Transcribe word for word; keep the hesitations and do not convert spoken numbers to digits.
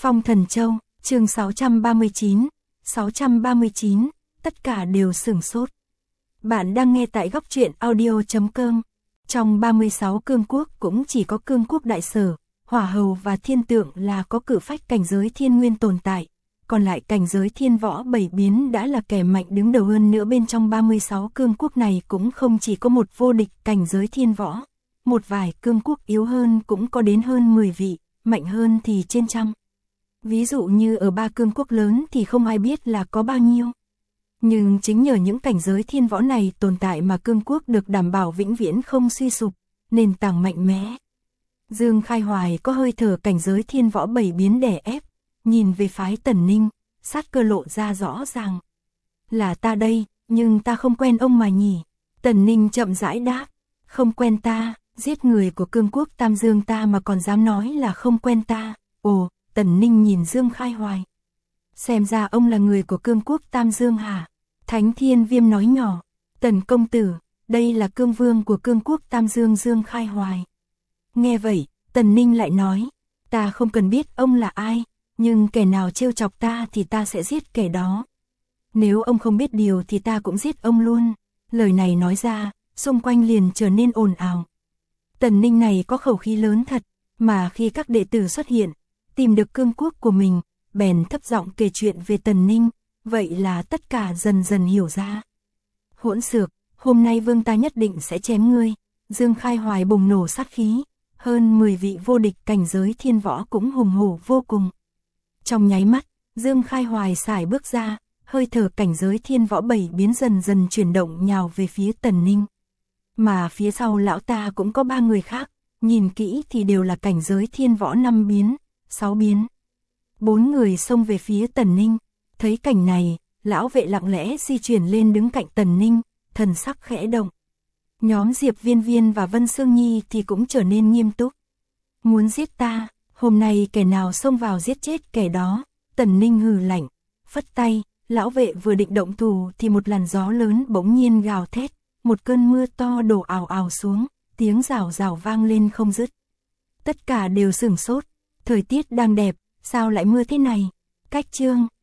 Phong Thần Châu, chương sáu trăm ba mươi chín, sáu trăm ba mươi chín, tất cả đều sửng sốt. Bạn đang nghe tại góc truyện audio chấm com. Trong ba mươi sáu cương quốc cũng chỉ có cương quốc Đại Sở, Hỏa Hầu và Thiên Tượng là có cự phách cảnh giới thiên nguyên tồn tại, còn lại cảnh giới thiên võ bảy biến đã là kẻ mạnh đứng đầu hơn nữa. Bên trong ba mươi sáu cương quốc này cũng không chỉ có một vô địch cảnh giới thiên võ, một vài cương quốc yếu hơn cũng có đến hơn mười vị, mạnh hơn thì trên trăm. Ví dụ như ở ba cương quốc lớn thì không ai biết là có bao nhiêu. Nhưng chính nhờ những cảnh giới thiên võ này tồn tại mà cương quốc được đảm bảo vĩnh viễn không suy sụp, nền tảng mạnh mẽ. Dương Khai Hoài có hơi thở cảnh giới thiên võ bảy biến đè ép, nhìn về phái Tần Ninh, sát cơ lộ ra rõ ràng. Là ta đây, nhưng ta không quen ông mà nhỉ. Tần Ninh chậm rãi đáp, không quen ta, giết người của cương quốc Tam Dương ta mà còn dám nói là không quen ta. Ồ, Tần Ninh nhìn Dương Khai Hoài. Xem ra ông là người của cương quốc Tam Dương hả? Thánh Thiên Viêm nói nhỏ, Tần công tử, đây là cương vương của cương quốc Tam Dương Dương Khai Hoài. Nghe vậy, Tần Ninh lại nói, ta không cần biết ông là ai, nhưng kẻ nào trêu chọc ta thì ta sẽ giết kẻ đó. Nếu ông không biết điều thì ta cũng giết ông luôn. Lời này nói ra, xung quanh liền trở nên ồn ào. Tần Ninh này có khẩu khí lớn thật, mà khi các đệ tử xuất hiện, tìm được cương quốc của mình, bèn thấp giọng kể chuyện về Tần Ninh, vậy là tất cả dần dần hiểu ra. Hỗn xược, hôm nay vương ta nhất định sẽ chém ngươi. Dương Khai Hoài bùng nổ sát khí, hơn mười vị vô địch cảnh giới thiên võ cũng hùng hổ vô cùng. Trong nháy mắt, Dương Khai Hoài xài bước ra, hơi thở cảnh giới thiên võ bảy biến dần dần chuyển động nhào về phía Tần Ninh. Mà phía sau lão ta cũng có ba người khác, nhìn kỹ thì đều là cảnh giới thiên võ năm biến, sáu biến. Bốn người xông về phía Tần Ninh, thấy cảnh này, lão vệ lặng lẽ di chuyển lên đứng cạnh Tần Ninh, thần sắc khẽ động. Nhóm Diệp Viên Viên và Vân Sương Nhi thì cũng trở nên nghiêm túc. Muốn giết ta, hôm nay kẻ nào xông vào giết chết kẻ đó. Tần Ninh hừ lạnh, phất tay, lão vệ vừa định động thủ thì một làn gió lớn bỗng nhiên gào thét, một cơn mưa to đổ ào ào xuống, tiếng rào rào vang lên không dứt. Tất cả đều sửng sốt, thời tiết đang đẹp, sao lại mưa thế này? Cách chương